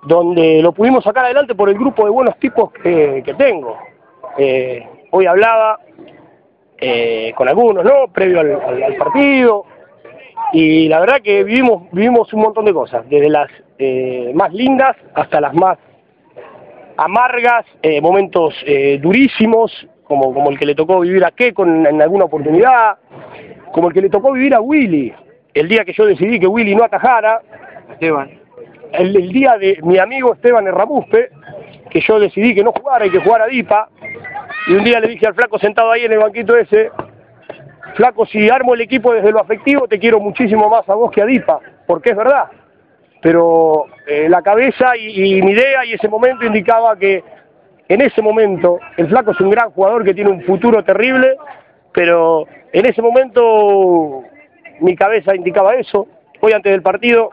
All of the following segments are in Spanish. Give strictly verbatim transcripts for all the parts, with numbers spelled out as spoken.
donde lo pudimos sacar adelante por el grupo de buenos tipos que, que tengo. Eh, hoy hablaba eh, con algunos, ¿no?, previo al, al, al partido, y la verdad que vivimos, vivimos un montón de cosas, desde las eh, más lindas hasta las más amargas, eh, momentos eh, durísimos, como, como el que le tocó vivir a Keco en, en alguna oportunidad, como el que le tocó vivir a Willy, el día que yo decidí que Willy no atajara, Esteban. El, el día de mi amigo Esteban Erramuspe, que yo decidí que no jugara y que jugara Dipa, y un día le dije al flaco sentado ahí en el banquito ese: flaco, si armo el equipo desde lo afectivo, te quiero muchísimo más a vos que a Dipa, porque es verdad, pero eh, la cabeza y, y mi idea y ese momento indicaba que en ese momento el flaco es un gran jugador que tiene un futuro terrible, pero en ese momento mi cabeza indicaba eso. Hoy antes del partido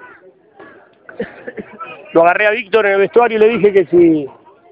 lo agarré a Víctor en el vestuario y le dije que si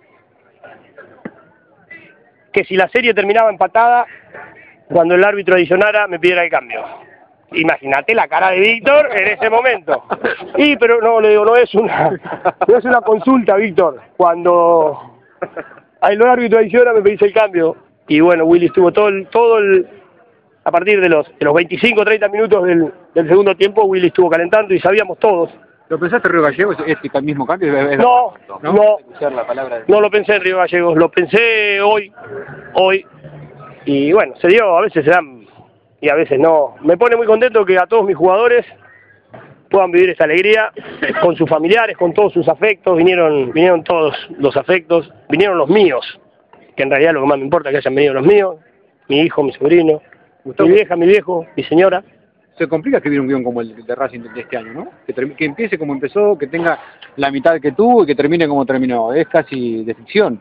que si la serie terminaba empatada, cuando el árbitro adicionara me pidiera el cambio. Imagínate la cara de Víctor en ese momento. Y pero no, le digo, no es una no es una consulta, Víctor. Cuando el árbitro adiciona me pedís el cambio. Y bueno, Willy estuvo todo el, todo el a partir de los, de los veinticinco treinta minutos del, del segundo tiempo, Willy estuvo calentando y sabíamos todos. ¿Lo pensaste, Río Gallegos, este mismo cambio? Es no, ¿no? no, la palabra de... no lo pensé en Río Gallegos, lo pensé hoy, hoy, y bueno, se dio, a veces se dan, y a veces no. Me pone muy contento que a todos mis jugadores puedan vivir esta alegría, con sus familiares, con todos sus afectos, vinieron, vinieron todos los afectos, vinieron los míos, que en realidad lo que más me importa es que hayan venido los míos, mi hijo, mi sobrino, Gustavo, mi vieja, mi viejo, mi señora. Se complica escribir un guión como el de Racing de este año, ¿no? Que, que empiece como empezó, que tenga la mitad que tuvo y que termine como terminó. Es casi de ficción.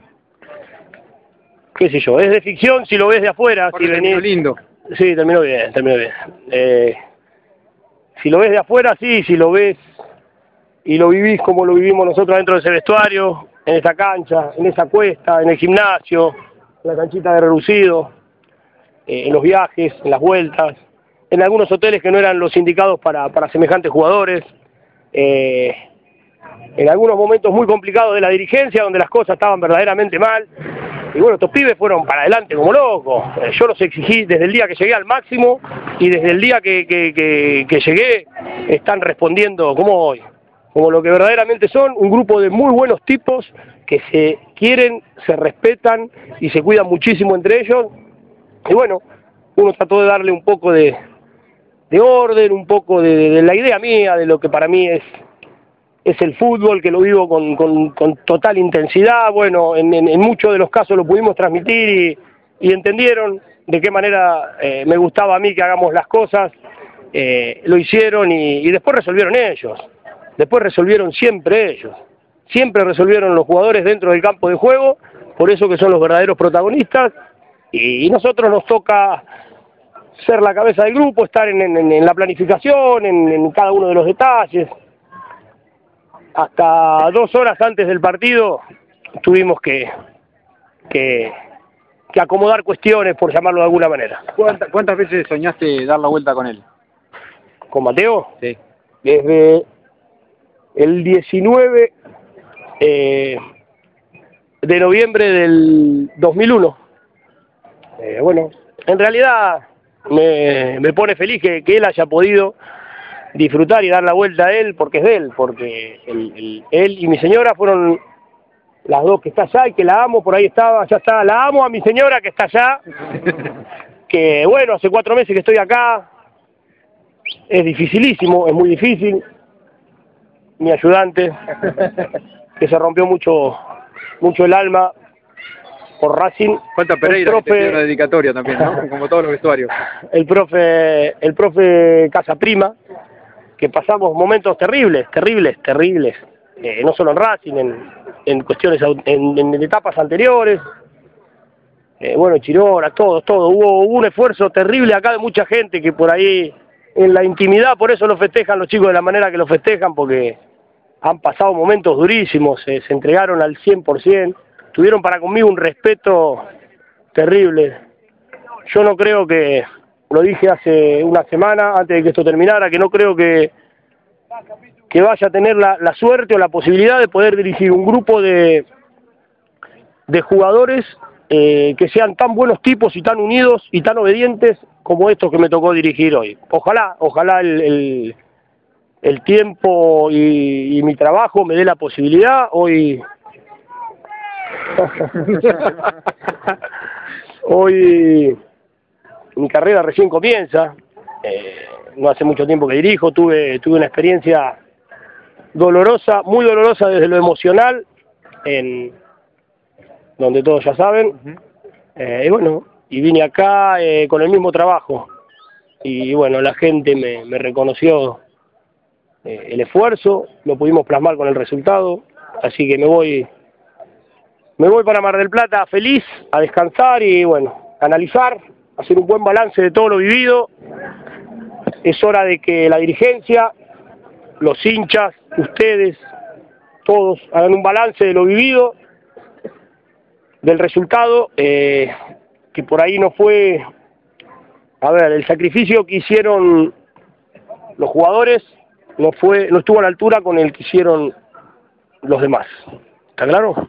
¿Qué sé yo? Es de ficción si lo ves de afuera. Porque si terminó venís... lindo. Sí, terminó bien, terminó bien. Eh, si lo ves de afuera, sí, si lo ves y lo vivís como lo vivimos nosotros dentro de ese vestuario, en esa cancha, en esa cuesta, en el gimnasio, en la canchita de reducido, eh, en los viajes, en las vueltas, en algunos hoteles que no eran los indicados para, para semejantes jugadores, eh, en algunos momentos muy complicados de la dirigencia, donde las cosas estaban verdaderamente mal, y bueno, estos pibes fueron para adelante como locos. Eh, yo los exigí desde el día que llegué al máximo, y desde el día que, que, que, que llegué, están respondiendo como hoy, como lo que verdaderamente son, un grupo de muy buenos tipos, que se quieren, se respetan, y se cuidan muchísimo entre ellos, y bueno, uno trató de darle un poco de... de orden, un poco de, de, de la idea mía, de lo que para mí es, es el fútbol, que lo vivo con, con, con total intensidad. Bueno, en, en, en muchos de los casos lo pudimos transmitir y, y entendieron de qué manera eh, me gustaba a mí que hagamos las cosas, eh, lo hicieron y, y después resolvieron ellos, después resolvieron siempre ellos, siempre resolvieron los jugadores dentro del campo de juego, por eso que son los verdaderos protagonistas, y, y nosotros nos toca ser la cabeza del grupo, estar en, en, en la planificación, en, en cada uno de los detalles. Hasta dos horas antes del partido tuvimos que, que, que acomodar cuestiones, por llamarlo de alguna manera. ¿Cuántas, ¿Cuántas veces soñaste dar la vuelta con él? ¿Con Mateo? Sí. Desde el diecinueve eh, de noviembre del dos mil uno. Eh, bueno, en realidad... Me, me pone feliz que, que él haya podido disfrutar y dar la vuelta a él, porque es de él, porque el, el, él y mi señora fueron las dos que está allá y que la amo, por ahí estaba, ya está, la amo a mi señora que está allá, que bueno, hace cuatro meses que estoy acá, es dificilísimo, es muy difícil, mi ayudante, que se rompió mucho, mucho el alma por Racing. Falta Pereira, profe, que te dio una dedicatoria también, ¿no? Como todos los vestuarios. El profe, el profe Casaprima, que pasamos momentos terribles, terribles, terribles, eh, no solo en Racing, en, en cuestiones, en, en etapas anteriores, eh, bueno, Chirona, todos, todo, hubo, hubo un esfuerzo terrible acá de mucha gente que por ahí, en la intimidad, por eso lo festejan los chicos de la manera que lo festejan, porque han pasado momentos durísimos, eh, se entregaron al cien por ciento, tuvieron para conmigo un respeto terrible. Yo no creo que, lo dije hace una semana, antes de que esto terminara, que no creo que, que vaya a tener la, la suerte o la posibilidad de poder dirigir un grupo de, de jugadores eh, que sean tan buenos tipos y tan unidos y tan obedientes como estos que me tocó dirigir hoy. Ojalá, ojalá el, el, el tiempo y, y mi trabajo me dé la posibilidad. Hoy... hoy mi carrera recién comienza, eh, no hace mucho tiempo que dirijo, tuve, tuve una experiencia dolorosa, muy dolorosa desde lo emocional, en donde todos ya saben, eh, y bueno, y vine acá eh, con el mismo trabajo, y bueno, la gente me, me reconoció eh, el esfuerzo, lo pudimos plasmar con el resultado, así que me voy, me voy para Mar del Plata feliz, a descansar y bueno, analizar, hacer un buen balance de todo lo vivido. Es hora de que la dirigencia, los hinchas, ustedes, todos hagan un balance de lo vivido, del resultado, eh, que por ahí no fue, a ver, el sacrificio que hicieron los jugadores no fue, no estuvo a la altura con el que hicieron los demás. ¿Está claro?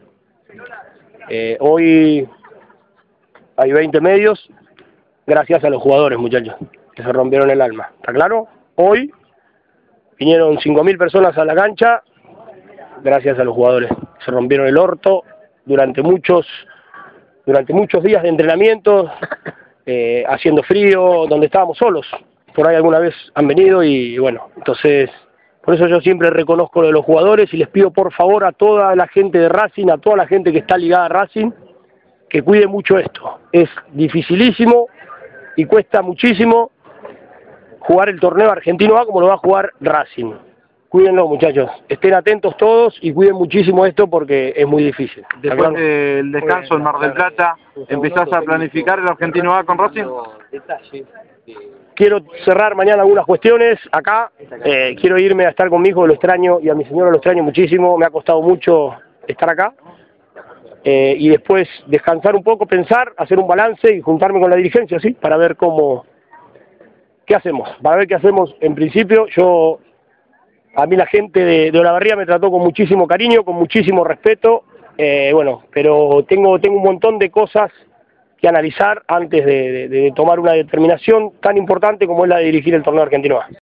Eh, hoy hay veinte medios, gracias a los jugadores, muchachos, que se rompieron el alma. ¿Está claro? Hoy vinieron cinco mil personas a la cancha, gracias a los jugadores. Se rompieron el orto durante muchos, durante muchos días de entrenamiento, eh, haciendo frío, donde estábamos solos. Por ahí alguna vez han venido y bueno, entonces, por eso yo siempre reconozco lo de los jugadores y les pido por favor a toda la gente de Racing, a toda la gente que está ligada a Racing, que cuide mucho esto. Es dificilísimo y cuesta muchísimo jugar el torneo argentino A como lo va a jugar Racing. Cuídenlo, muchachos, estén atentos todos y cuiden muchísimo esto porque es muy difícil. Después del descanso en Mar del Plata, ¿empezás a planificar el Argentino A con Racing? Quiero cerrar mañana algunas cuestiones acá, eh, quiero irme a estar con mi hijo, lo extraño, y a mi señora lo extraño muchísimo, me ha costado mucho estar acá, eh, y después descansar un poco, pensar, hacer un balance y juntarme con la dirigencia, ¿sí? Para ver cómo, qué hacemos, para ver qué hacemos. En principio, yo, a mí la gente de, de Olavarría me trató con muchísimo cariño, con muchísimo respeto, eh, bueno, pero tengo, tengo un montón de cosas que analizar antes de, de, de tomar una determinación tan importante como es la de dirigir el torneo argentino A.